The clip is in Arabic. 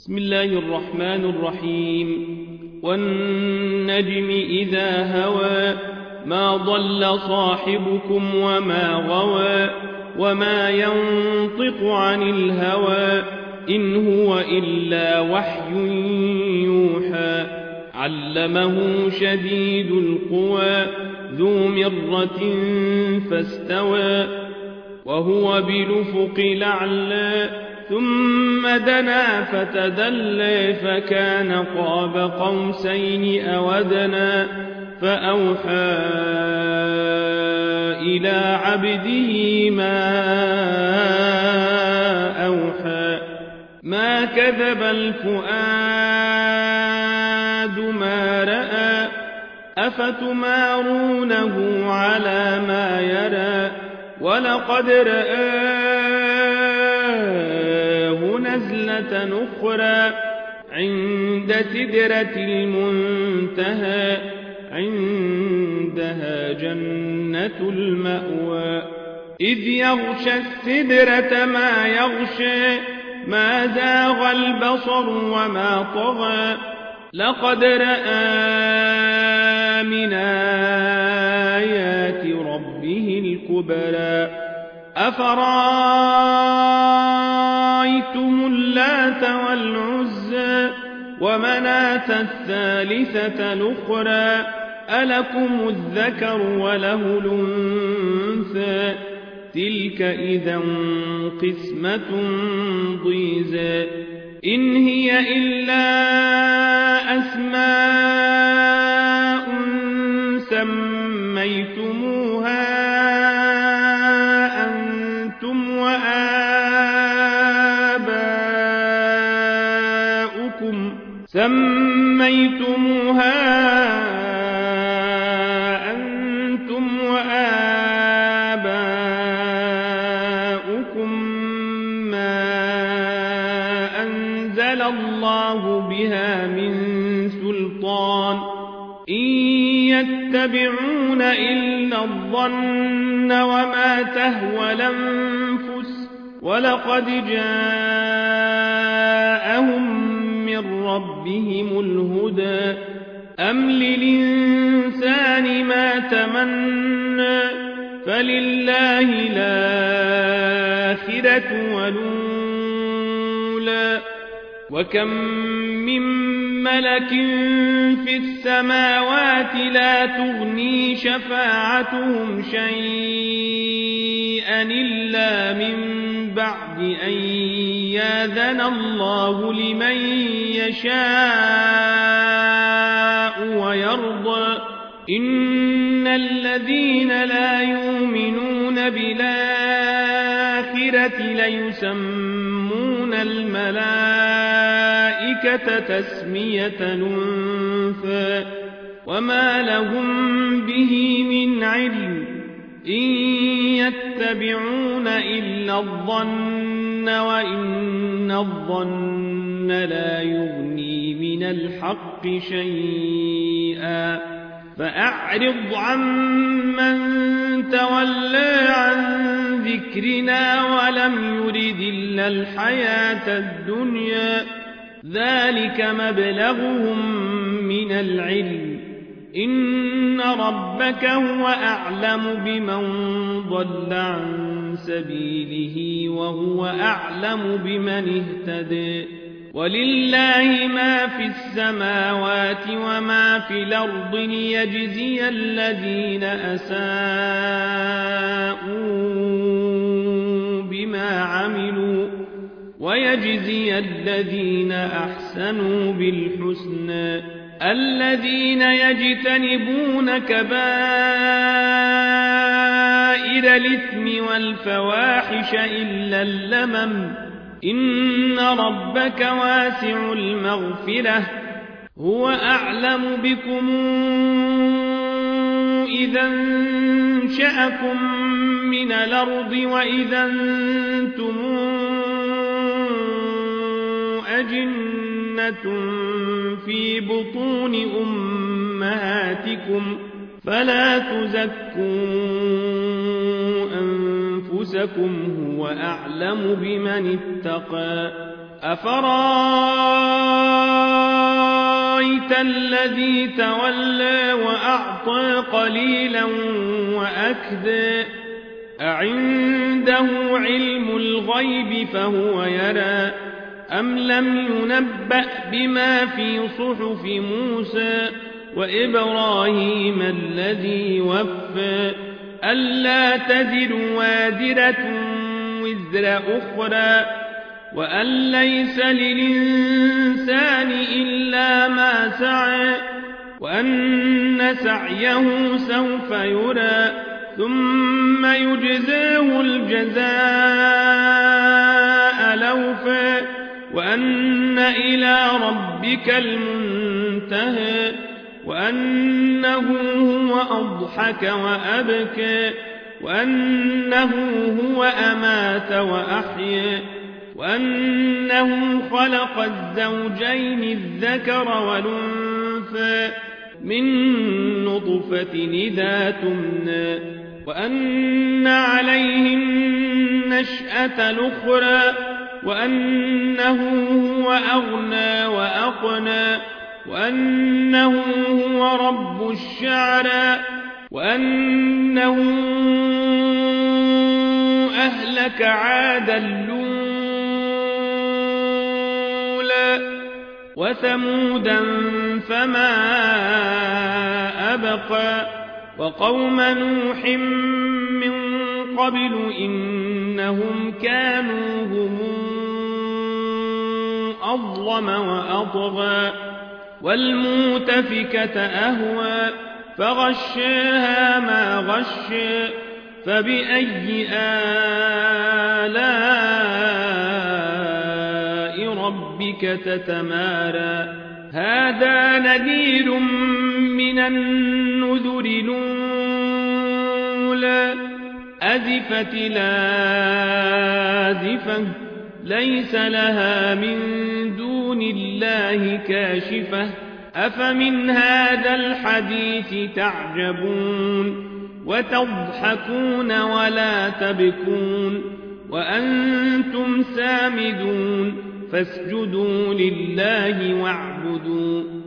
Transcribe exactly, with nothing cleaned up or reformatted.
بسم الله الرحمن الرحيم والنجم إذا هوى ما ضل صاحبكم وما غوى وما ينطق عن الهوى إن هو إلا وحي يوحى علمه شديد القوى ذو مرة فاستوى وهو بالأفق الأعلى ثم دنا فتدلى فكان قاب قوسين أو أدنى فأوحى إلى عبده ما أوحى ما كذب الفؤاد ما رأى أفتمارونه على ما يرى ولقد رآه نزلة أخرى عند سدرة المنتهى عندها جنة المأوى إذ يغشى السدرة ما يغشى ما زاغ البصر وما طغى لقد رأى من آيات ربه الكبرى أفرأيتم اللات والعزى ومناة الثالثة الأخرى ألكم الذكر وله الأنثى تلك إذا قسمة ضيزى إن هي إلا أسماء سميتموها أنتم وآباؤكم سميتموها أنتم وآباؤكم ما أنزل الله بها من سلطان إن يتبعون إلا الظن وما تهوى الأنفس ولقد جاءهم من ربهم الهدى أم للإنسان ما تمنى فلله الآخرة والأولى وكم من ملك في السماوات لا تغني شفاعتهم شيئا إلا من بعد أن يأذن الله لمن يشاء ويرضى إن الذين لا يؤمنون بالآخرة ليسمون الملائكة تسمية الأنثى وما لهم به من علم إن يتبعون إلا الظن وإن الظن لا يغني من الحق شيئا فأعرض عمن تولى عن ذكرنا ولم يرد إلا الحياة الدنيا ذلك مبلغهم من العلم إن ربك هو أعلم بمن ضل عن سبيله وهو أعلم بمن اهتدى ولله ما في السماوات وما في الأرض ليجزي الذين أساءوا بما عملوا ويجزي الذين أحسنوا بالحسنى الذين يجتنبون كبائر الإثم والفواحش إلا اللمم إن ربك واسع المغفرة هو أعلم بكم إذا انشأكم من الأرض وإذا أنتم أجنة في بطون أمهاتكم فلا تزكوا أنفسكم هو أعلم بمن اتقى أفرأيتم أرأيت الذي تولى وأعطى قليلا وأكدى أعنده علم الغيب فهو يرى أم لم ينبأ بما في صحف موسى وإبراهيم الذي وفى ألا تزر وازرة وزر أخرى وأن ليس للإنسان إلا ما سعى وأن سعيه سوف يرى ثم يجزاه الجزاء الأوفى وأن إلى ربك المنتهى وأنه هو أضحك وأبكى وأنه هو أمات وأحيا وأنه خلق الزوجين الذكر والأنثى من نطفة إذا تمنى وأن عليه النشأة الأخرى وأنه هو أغنى وأقنى وأنه هو رب الشعرى وأنه أهلك عادا الأولى وثمودا فما أبقى وقوم نوح من قبل إنهم كانوا هم أظلم وأطغى والمؤتفكة أهوى فغشاها ما غشى فبأي آلاء ربك تتمارى هذا نذير من النذر الأولى أزفت لازفة ليس لها من دون الله كاشفة أفمن هذا الحديث تعجبون وتضحكون ولا تبكون وأنتم سامدون فاسجدوا لله واعبدوا